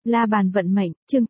La bàn vận mệnh, chương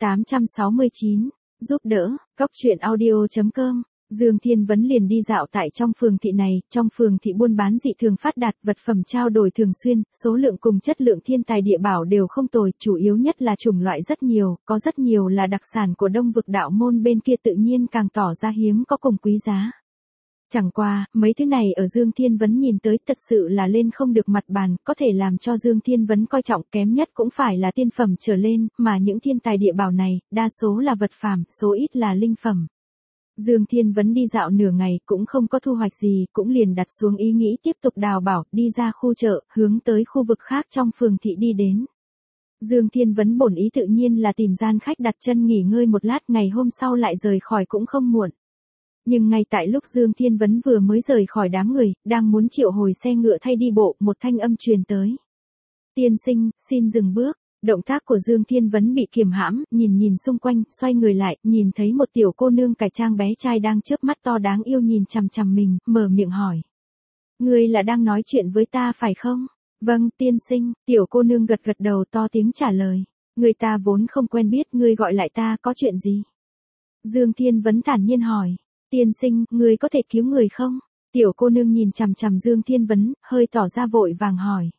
869, giúp đỡ, góc truyện audio.com. Dương Thiên Vấn liền đi dạo tại trong phường thị này, trong phường thị buôn bán dị thường phát đạt, vật phẩm trao đổi thường xuyên, số lượng cùng chất lượng thiên tài địa bảo đều không tồi, chủ yếu nhất là chủng loại rất nhiều, có rất nhiều là đặc sản của Đông vực đạo môn bên kia tự nhiên càng tỏ ra hiếm có cùng quý giá. Chẳng qua, mấy thứ này ở Dương Thiên Vấn nhìn tới thật sự là lên không được mặt bàn, có thể làm cho Dương Thiên Vấn coi trọng kém nhất cũng phải là tiên phẩm trở lên, mà những thiên tài địa bảo này, đa số là vật phàm, số ít là linh phẩm. Dương Thiên Vấn đi dạo nửa ngày cũng không có thu hoạch gì, cũng liền đặt xuống ý nghĩ tiếp tục đào bảo, đi ra khu chợ, hướng tới khu vực khác trong phường thị đi đến. Dương Thiên Vấn bổn ý tự nhiên là tìm gian khách đặt chân nghỉ ngơi một lát, ngày hôm sau lại rời khỏi cũng không muộn. Nhưng ngay tại lúc Dương Thiên Vấn vừa mới rời khỏi đám người, đang muốn triệu hồi xe ngựa thay đi bộ, một thanh âm truyền tới. Tiên sinh, xin dừng bước. Động tác của Dương Thiên Vấn bị kiềm hãm, nhìn xung quanh, xoay người lại, nhìn thấy một tiểu cô nương cải trang bé trai đang chớp mắt to đáng yêu nhìn chằm chằm mình, mở miệng hỏi. Ngươi là đang nói chuyện với ta phải không? Vâng, tiên sinh, tiểu cô nương gật gật đầu to tiếng trả lời. Người ta vốn không quen biết, ngươi gọi lại ta có chuyện gì? Dương Thiên Vấn thản nhiên hỏi. Tiên sinh, ngươi có thể cứu người không? Tiểu cô nương nhìn chằm chằm Dương Thiên Vấn, hơi tỏ ra vội vàng hỏi.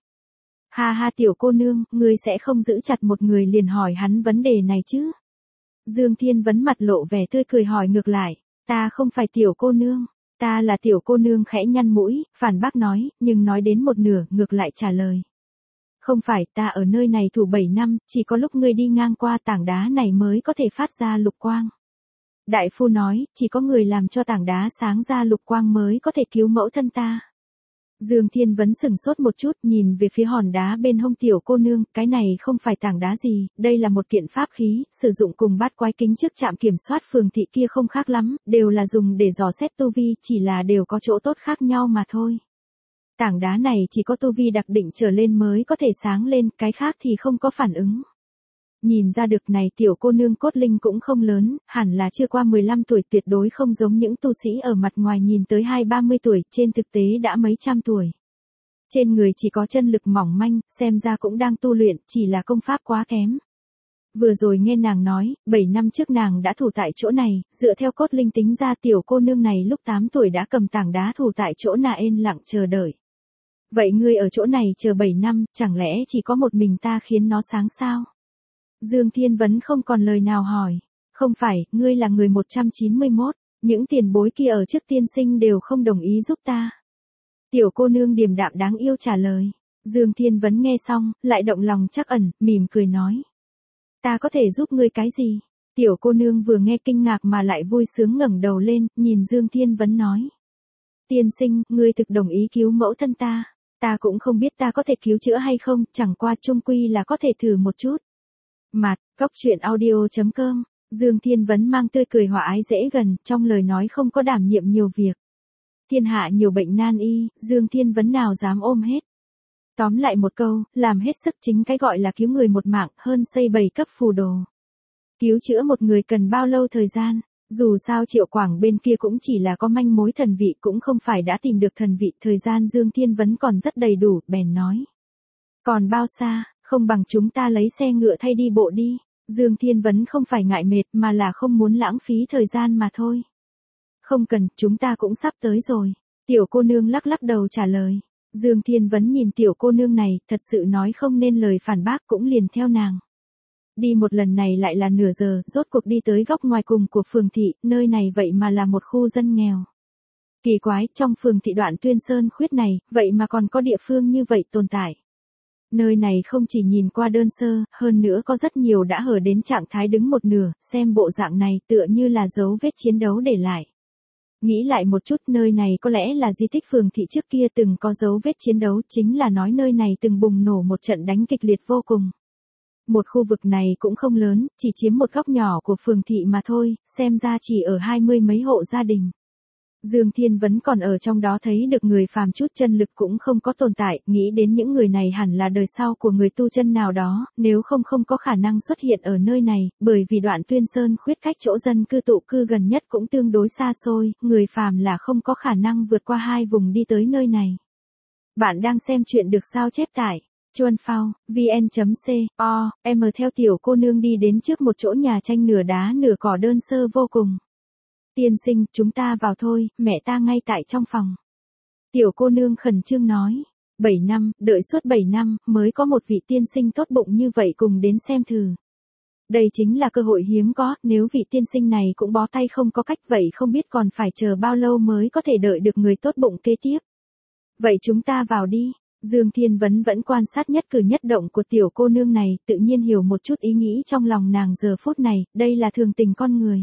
Ha ha tiểu cô nương, ngươi sẽ không giữ chặt một người liền hỏi hắn vấn đề này chứ? Dương Thiên Vấn mặt lộ vẻ tươi cười hỏi ngược lại. Ta không phải tiểu cô nương. Ta là tiểu cô nương khẽ nhăn mũi, phản bác nói, nhưng nói đến một nửa, ngược lại trả lời. Không phải, ta ở nơi này thủ 7 năm, chỉ có lúc ngươi đi ngang qua tảng đá này mới có thể phát ra lục quang. Đại phu nói, chỉ có người làm cho tảng đá sáng ra lục quang mới có thể cứu mẫu thân ta. Dương Thiên Vấn sửng sốt một chút, nhìn về phía hòn đá bên hông tiểu cô nương, cái này không phải tảng đá gì, đây là một kiện pháp khí, sử dụng cùng bát quái kính trước trạm kiểm soát phường thị kia không khác lắm, đều là dùng để dò xét tu vi, chỉ là đều có chỗ tốt khác nhau mà thôi. Tảng đá này chỉ có tu vi đặc định trở lên mới có thể sáng lên, cái khác thì không có phản ứng. Nhìn ra được này tiểu cô nương cốt linh cũng không lớn, hẳn là chưa qua 15 tuổi, tuyệt đối không giống những tu sĩ ở mặt ngoài nhìn tới 20-30 tuổi, trên thực tế đã mấy trăm tuổi. Trên người chỉ có chân lực mỏng manh, xem ra cũng đang tu luyện, chỉ là công pháp quá kém. Vừa rồi nghe nàng nói, 7 năm trước nàng đã thủ tại chỗ này, dựa theo cốt linh tính ra tiểu cô nương này lúc 8 tuổi đã cầm tảng đá thủ tại chỗ nà yên lặng chờ đợi. Vậy ngươi ở chỗ này chờ 7 năm, chẳng lẽ chỉ có một mình ta khiến nó sáng sao? Dương Thiên Vấn không còn lời nào hỏi. Không phải, ngươi là người 191, những tiền bối kia ở trước tiên sinh đều không đồng ý giúp ta. Tiểu cô nương điềm đạm đáng yêu trả lời. Dương Thiên Vấn nghe xong, lại động lòng trắc ẩn, mỉm cười nói. Ta có thể giúp ngươi cái gì? Tiểu cô nương vừa nghe kinh ngạc mà lại vui sướng ngẩng đầu lên, nhìn Dương Thiên Vấn nói. Tiên sinh, ngươi thực đồng ý cứu mẫu thân ta. Ta cũng không biết ta có thể cứu chữa hay không, chẳng qua chung quy là có thể thử một chút. Mặt, góc truyện audio.com, Dương Thiên Vấn mang tươi cười hòa ái dễ gần, trong lời nói không có đảm nhiệm nhiều việc. Thiên hạ nhiều bệnh nan y, Dương Thiên Vấn nào dám ôm hết. Tóm lại một câu, làm hết sức chính cái gọi là cứu người một mạng hơn xây 7 cấp phù đồ. Cứu chữa một người cần bao lâu thời gian, dù sao Triệu Quảng bên kia cũng chỉ là có manh mối thần vị cũng không phải đã tìm được thần vị, thời gian Dương Thiên Vấn còn rất đầy đủ, bèn nói. Còn bao xa? Không bằng chúng ta lấy xe ngựa thay đi bộ đi. Dương Thiên Vấn không phải ngại mệt mà là không muốn lãng phí thời gian mà thôi. Không cần, chúng ta cũng sắp tới rồi. Tiểu cô nương lắc lắc đầu trả lời. Dương Thiên Vấn nhìn tiểu cô nương này, thật sự nói không nên lời phản bác cũng liền theo nàng. Đi một lần này lại là nửa giờ, rốt cuộc đi tới góc ngoài cùng của phường thị, nơi này vậy mà là một khu dân nghèo. Kỳ quái, trong phường thị Đoạn Tuyên Sơn Khuyết này, vậy mà còn có địa phương như vậy tồn tại. Nơi này không chỉ nhìn qua đơn sơ, hơn nữa có rất nhiều đã hở đến trạng thái đứng một nửa, xem bộ dạng này tựa như là dấu vết chiến đấu để lại. Nghĩ lại một chút, nơi này có lẽ là di tích phường thị trước kia từng có dấu vết chiến đấu, chính là nói nơi này từng bùng nổ một trận đánh kịch liệt vô cùng. Một khu vực này cũng không lớn, chỉ chiếm một góc nhỏ của phường thị mà thôi, xem ra chỉ ở 20 mấy hộ gia đình. Dương Thiên Vấn còn ở trong đó thấy được người phàm chút chân lực cũng không có tồn tại, nghĩ đến những người này hẳn là đời sau của người tu chân nào đó, nếu không có khả năng xuất hiện ở nơi này, bởi vì Đoạn Tuyên Sơn Khuyết cách chỗ dân cư tụ cư gần nhất cũng tương đối xa xôi, người phàm là không có khả năng vượt qua hai vùng đi tới nơi này. Bạn đang xem chuyện được sao chép tải. Chuan phao, vn.co.m theo tiểu cô nương đi đến trước một chỗ nhà tranh nửa đá nửa cỏ đơn sơ vô cùng. Tiên sinh, chúng ta vào thôi, mẹ ta ngay tại trong phòng. Tiểu cô nương khẩn trương nói. 7 năm, đợi suốt 7 năm, mới có một vị tiên sinh tốt bụng như vậy cùng đến xem thử. Đây chính là cơ hội hiếm có, nếu vị tiên sinh này cũng bó tay không có cách vậy không biết còn phải chờ bao lâu mới có thể đợi được người tốt bụng kế tiếp. Vậy chúng ta vào đi. Dương Thiên Vấn vẫn quan sát nhất cử nhất động của tiểu cô nương này, tự nhiên hiểu một chút ý nghĩ trong lòng nàng giờ phút này, đây là thường tình con người.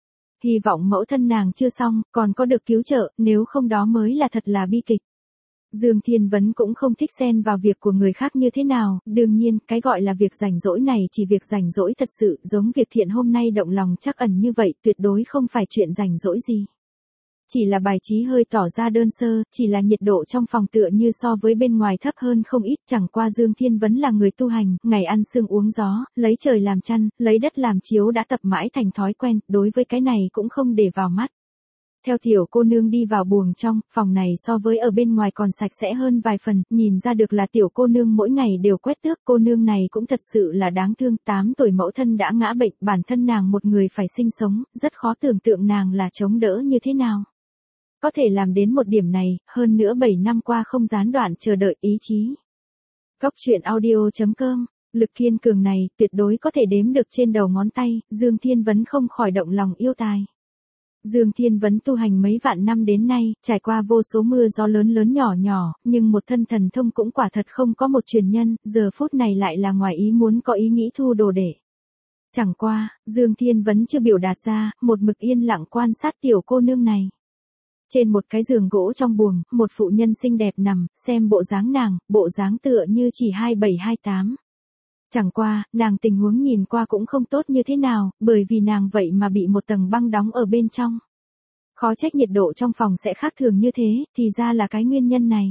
Hy vọng mẫu thân nàng chưa xong, còn có được cứu trợ, nếu không đó mới là thật là bi kịch. Dương Thiên Vấn cũng không thích xen vào việc của người khác như thế nào, đương nhiên, cái gọi là việc rảnh rỗi này chỉ việc rảnh rỗi thật sự, giống việc Thiện hôm nay động lòng trắc ẩn như vậy, tuyệt đối không phải chuyện rảnh rỗi gì. Chỉ là bài trí hơi tỏ ra đơn sơ, chỉ là nhiệt độ trong phòng tựa như so với bên ngoài thấp hơn không ít, chẳng qua Dương Thiên Vấn là người tu hành, ngày ăn sương uống gió, lấy trời làm chăn, lấy đất làm chiếu đã tập mãi thành thói quen, đối với cái này cũng không để vào mắt. Theo tiểu cô nương đi vào buồng trong, phòng này so với ở bên ngoài còn sạch sẽ hơn vài phần, nhìn ra được là tiểu cô nương mỗi ngày đều quét tước, cô nương này cũng thật sự là đáng thương, 8 tuổi mẫu thân đã ngã bệnh, bản thân nàng một người phải sinh sống, rất khó tưởng tượng nàng là chống đỡ như thế nào. Có thể làm đến một điểm này, hơn nữa 7 năm qua không gián đoạn chờ đợi ý chí. Góc truyện audio.com, lực kiên cường này, tuyệt đối có thể đếm được trên đầu ngón tay, Dương Thiên Vấn không khỏi động lòng yêu tài. Dương Thiên Vấn tu hành mấy vạn năm đến nay, trải qua vô số mưa gió lớn lớn nhỏ nhỏ, nhưng một thân thần thông cũng quả thật không có một truyền nhân, giờ phút này lại là ngoài ý muốn có ý nghĩ thu đồ đệ. Chẳng qua, Dương Thiên Vấn chưa biểu đạt ra, một mực yên lặng quan sát tiểu cô nương này. Trên một cái giường gỗ trong buồng, một phụ nhân xinh đẹp nằm, xem bộ dáng nàng, bộ dáng tựa như chỉ 27-28. Chẳng qua, nàng tình huống nhìn qua cũng không tốt như thế nào, bởi vì nàng vậy mà bị một tầng băng đóng ở bên trong. Khó trách nhiệt độ trong phòng sẽ khác thường như thế, thì ra là cái nguyên nhân này.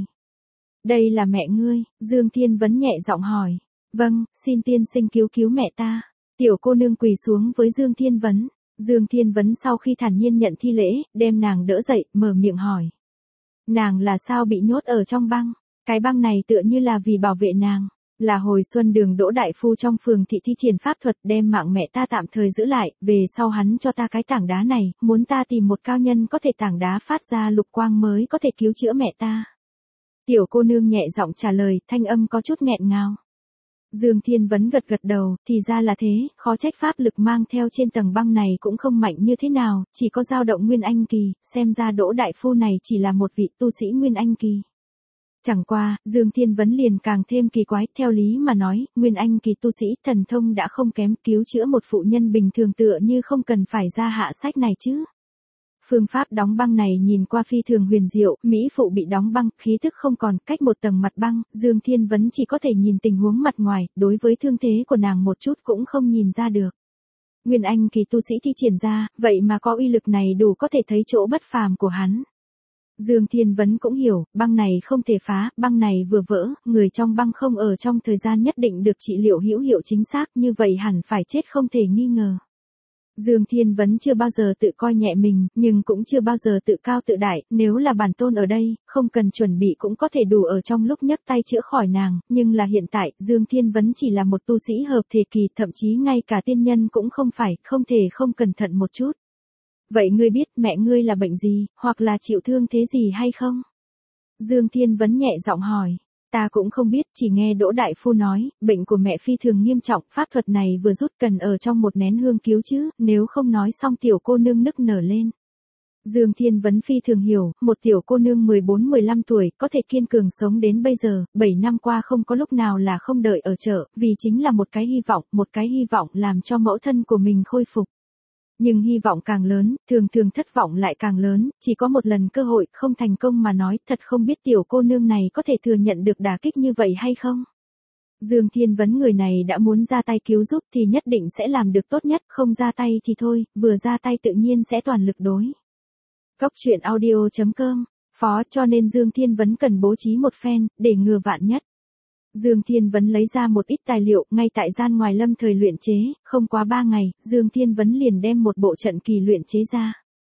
Đây là mẹ ngươi, Dương Thiên Vấn nhẹ giọng hỏi. Vâng, xin tiên sinh cứu cứu mẹ ta. Tiểu cô nương quỳ xuống với Dương Thiên Vấn. Dương Thiên Vấn sau khi thản nhiên nhận thi lễ, đem nàng đỡ dậy, mở miệng hỏi. Nàng là sao bị nhốt ở trong băng? Cái băng này tựa như là vì bảo vệ nàng. Là hồi xuân Đường Đỗ đại phu trong phường thị thi triển pháp thuật đem mạng mẹ ta tạm thời giữ lại, về sau hắn cho ta cái tảng đá này, muốn ta tìm một cao nhân có thể tảng đá phát ra lục quang mới có thể cứu chữa mẹ ta. Tiểu cô nương nhẹ giọng trả lời, thanh âm có chút nghẹn ngào. Dương Thiên Vấn gật gật đầu, thì ra là thế, khó trách pháp lực mang theo trên tầng băng này cũng không mạnh như thế nào, chỉ có dao động Nguyên Anh kỳ, xem ra Đỗ đại phu này chỉ là một vị tu sĩ Nguyên Anh kỳ. Chẳng qua, Dương Thiên Vấn liền càng thêm kỳ quái, theo lý mà nói, Nguyên Anh kỳ tu sĩ thần thông đã không kém, cứu chữa một phụ nhân bình thường tựa như không cần phải ra hạ sách này chứ. Phương pháp đóng băng này nhìn qua phi thường huyền diệu, mỹ phụ bị đóng băng, khí thức không còn, cách một tầng mặt băng, Dương Thiên Vấn chỉ có thể nhìn tình huống mặt ngoài, đối với thương thế của nàng một chút cũng không nhìn ra được. Nguyên Anh kỳ tu sĩ thi triển ra, vậy mà có uy lực này đủ có thể thấy chỗ bất phàm của hắn. Dương Thiên Vấn cũng hiểu, băng này không thể phá, băng này vừa vỡ, người trong băng không ở trong thời gian nhất định được trị liệu hữu hiệu chính xác, như vậy hẳn phải chết không thể nghi ngờ. Dương Thiên Vấn chưa bao giờ tự coi nhẹ mình, nhưng cũng chưa bao giờ tự cao tự đại, nếu là bản tôn ở đây, không cần chuẩn bị cũng có thể đủ ở trong lúc nhấc tay chữa khỏi nàng, nhưng là hiện tại, Dương Thiên Vấn chỉ là một tu sĩ hợp thể kỳ, thậm chí ngay cả tiên nhân cũng không phải, không thể không cẩn thận một chút. Vậy ngươi biết mẹ ngươi là bệnh gì, hoặc là chịu thương thế gì hay không? Dương Thiên Vấn nhẹ giọng hỏi. Ta cũng không biết, chỉ nghe Đỗ đại phu nói, bệnh của mẹ phi thường nghiêm trọng, pháp thuật này vừa rút cần ở trong một nén hương cứu chứ, nếu không nói xong tiểu cô nương nức nở lên. Dương Thiên Vấn phi thường hiểu, một tiểu cô nương 14-15 tuổi, có thể kiên cường sống đến bây giờ, 7 năm qua không có lúc nào là không đợi ở chợ, vì chính là một cái hy vọng làm cho mẫu thân của mình khôi phục. Nhưng hy vọng càng lớn, thường thường thất vọng lại càng lớn, chỉ có một lần cơ hội, không thành công mà nói, thật không biết tiểu cô nương này có thể thừa nhận được đả kích như vậy hay không. Dương Thiên Vấn người này đã muốn ra tay cứu giúp thì nhất định sẽ làm được tốt nhất, không ra tay thì thôi, vừa ra tay tự nhiên sẽ toàn lực đối. Góc truyện audio.com, phó cho nên Dương Thiên Vấn cần bố trí một phen, để ngừa vạn nhất. Dương Thiên Vấn lấy ra một ít tài liệu, ngay tại gian ngoài lâm thời luyện chế, không quá 3 ngày, Dương Thiên Vấn liền đem một bộ trận kỳ luyện chế ra.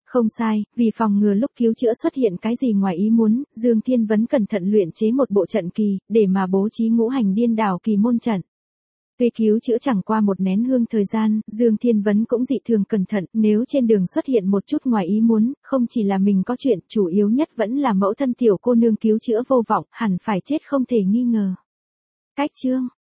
Không sai, vì phòng ngừa lúc cứu chữa xuất hiện cái gì ngoài ý muốn, Dương Thiên Vấn cẩn thận luyện chế một bộ trận kỳ, để mà bố trí ngũ hành điên đảo kỳ môn trận. Tuy cứu chữa chẳng qua một nén hương thời gian, Dương Thiên Vấn cũng dị thường cẩn thận, nếu trên đường xuất hiện một chút ngoài ý muốn, không chỉ là mình có chuyện, chủ yếu nhất vẫn là mẫu thân tiểu cô nương cứu chữa vô vọng, hẳn phải chết không thể nghi ngờ. Cách chương